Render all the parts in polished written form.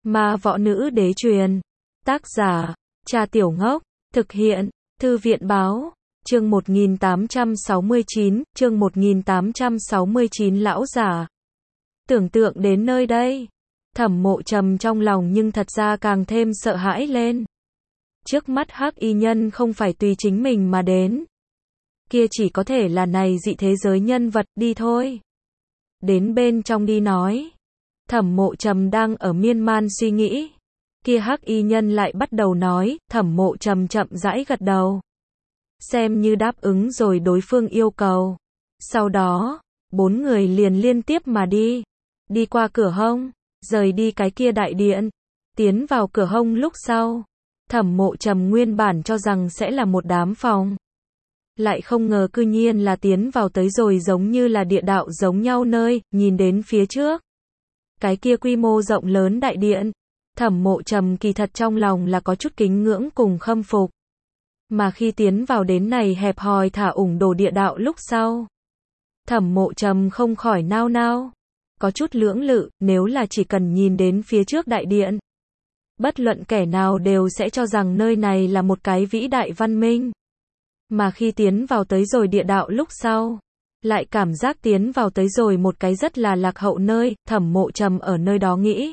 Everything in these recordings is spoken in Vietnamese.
Ma võ nữ đế truyền. Tác giả, Cha Tiểu Ngốc. Thực hiện, Thư viện báo. Chương 1869, chương 1869 lão giả. Tưởng tượng đến nơi đây, Thẩm Mộ Trầm trong lòng nhưng thật ra càng thêm sợ hãi lên. Trước mắt hắc y nhân không phải tùy chính mình mà đến. Kia chỉ có thể là này dị thế giới nhân vật, đi thôi. Đến bên trong đi nói. Thẩm Mộ Trầm đang ở miên man suy nghĩ. Kia hắc y nhân lại bắt đầu nói, Thẩm Mộ Trầm chậm rãi gật đầu. Xem như đáp ứng rồi đối phương yêu cầu. Sau đó, 4 người liền liên tiếp mà đi. Đi qua cửa hông, rời đi cái kia đại điện. Tiến vào cửa hông lúc sau. Thẩm Mộ Trầm nguyên bản cho rằng sẽ là một đám phòng. Lại không ngờ cư nhiên là tiến vào tới rồi giống như là địa đạo giống nhau nơi, nhìn đến phía trước. Cái kia quy mô rộng lớn đại điện. Thẩm Mộ Trầm kỳ thật trong lòng là có chút kính ngưỡng cùng khâm phục. Mà khi tiến vào đến này hẹp hòi thả ủng đồ địa đạo lúc sau. Thẩm Mộ Trầm không khỏi nao nao. Có chút lưỡng lự, nếu là chỉ cần nhìn đến phía trước đại điện. Bất luận kẻ nào đều sẽ cho rằng nơi này là một cái vĩ đại văn minh. Mà khi tiến vào tới rồi địa đạo lúc sau. Lại cảm giác tiến vào tới rồi một cái rất là lạc hậu nơi, Thẩm Mộ Trầm ở nơi đó nghĩ.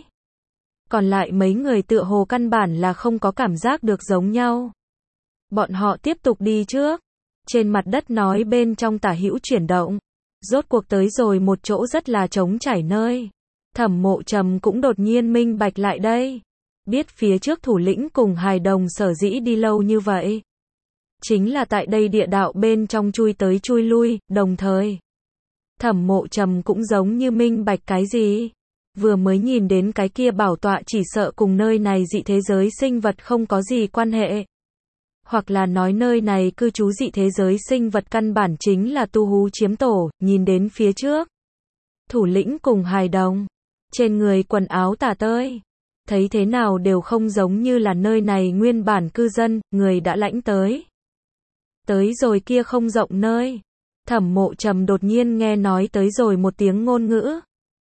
Còn lại mấy người tựa hồ căn bản là không có cảm giác được giống nhau. Bọn họ tiếp tục đi trước. Trên mặt đất nói bên trong tả hữu chuyển động. Rốt cuộc tới rồi một chỗ rất là trống trải nơi. Thẩm Mộ Trầm cũng đột nhiên minh bạch lại đây. Biết phía trước thủ lĩnh cùng hài đồng sở dĩ đi lâu như vậy. Chính là tại đây địa đạo bên trong chui tới chui lui, đồng thời. Thẩm Mộ Trầm cũng giống như minh bạch cái gì. Vừa mới nhìn đến cái kia bảo tọa chỉ sợ cùng nơi này dị thế giới sinh vật không có gì quan hệ. Hoặc là nói nơi này cư trú dị thế giới sinh vật căn bản chính là tu hú chiếm tổ, nhìn đến phía trước. Thủ lĩnh cùng hài đồng. Trên người quần áo tả tơi. Thấy thế nào đều không giống như là nơi này nguyên bản cư dân, người đã lãnh tới. Tới rồi kia không rộng nơi. Thẩm Mộ Trầm đột nhiên nghe nói tới rồi một tiếng ngôn ngữ.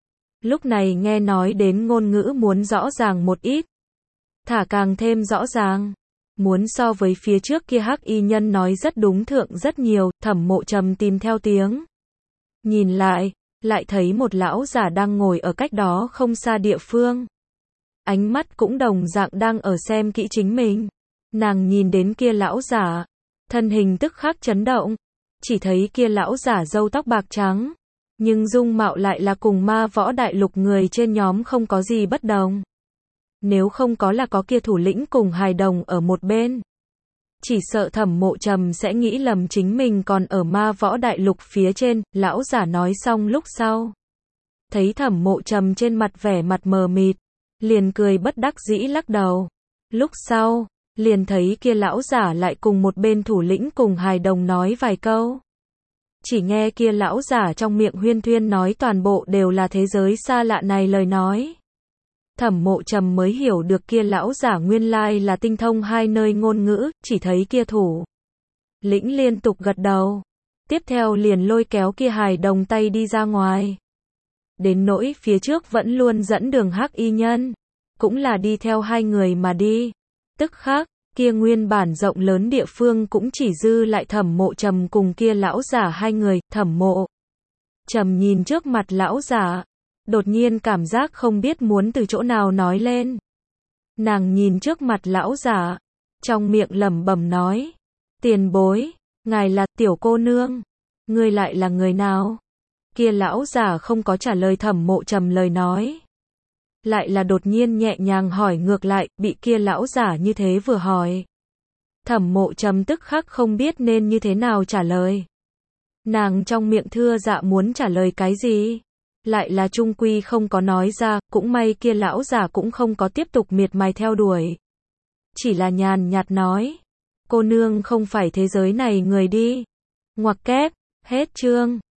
Lúc này nghe nói đến ngôn ngữ muốn rõ ràng một ít. Thả càng thêm rõ ràng. Muốn so với phía trước kia hắc y nhân nói rất đúng thượng rất nhiều, Thẩm Mộ Trầm tìm theo tiếng. Nhìn lại, lại thấy một lão giả đang ngồi ở cách đó không xa địa phương. Ánh mắt cũng đồng dạng đang ở xem kỹ chính mình. Nàng nhìn đến kia lão giả. Thân hình tức khắc chấn động. Chỉ thấy kia lão giả râu tóc bạc trắng. Nhưng dung mạo lại là cùng ma võ đại lục người trên nhóm không có gì bất đồng. Nếu không có là có kia thủ lĩnh cùng hài đồng ở một bên. Chỉ sợ Thẩm Mộ Trầm sẽ nghĩ lầm chính mình còn ở ma võ đại lục phía trên, lão giả nói xong lúc sau. Thấy Thẩm Mộ Trầm trên mặt vẻ mặt mờ mịt, liền cười bất đắc dĩ lắc đầu. Lúc sau, liền thấy kia lão giả lại cùng một bên thủ lĩnh cùng hài đồng nói vài câu. Chỉ nghe kia lão giả trong miệng huyên thuyên nói toàn bộ đều là thế giới xa lạ này lời nói. Thẩm Mộ Trầm mới hiểu được kia lão giả nguyên lai là tinh thông hai nơi ngôn ngữ, chỉ thấy kia thủ lĩnh liên tục gật đầu. Tiếp theo liền lôi kéo kia hài đồng tay đi ra ngoài. Đến nỗi phía trước vẫn luôn dẫn đường hắc y nhân. Cũng là đi theo hai người mà đi. Tức khắc, kia nguyên bản rộng lớn địa phương cũng chỉ dư lại Thẩm Mộ Trầm cùng kia lão giả hai người. Thẩm Mộ Trầm nhìn trước mặt lão giả. Đột nhiên cảm giác không biết muốn từ chỗ nào nói lên. Nàng nhìn trước mặt lão giả. Trong miệng lẩm bẩm nói. Tiền bối, ngài là tiểu cô nương. Ngươi lại là người nào? Kia lão giả không có trả lời Thẩm Mộ Trầm lời nói. Lại là đột nhiên nhẹ nhàng hỏi ngược lại, bị kia lão giả như thế vừa hỏi. Thẩm Mộ Trầm tức khắc không biết nên như thế nào trả lời. Nàng trong miệng thưa dạ muốn trả lời cái gì? Lại là chung quy không có nói ra, cũng may kia lão giả cũng không có tiếp tục miệt mài theo đuổi. Chỉ là nhàn nhạt nói. Cô nương không phải thế giới này người đi. Ngoặc kép, hết chương.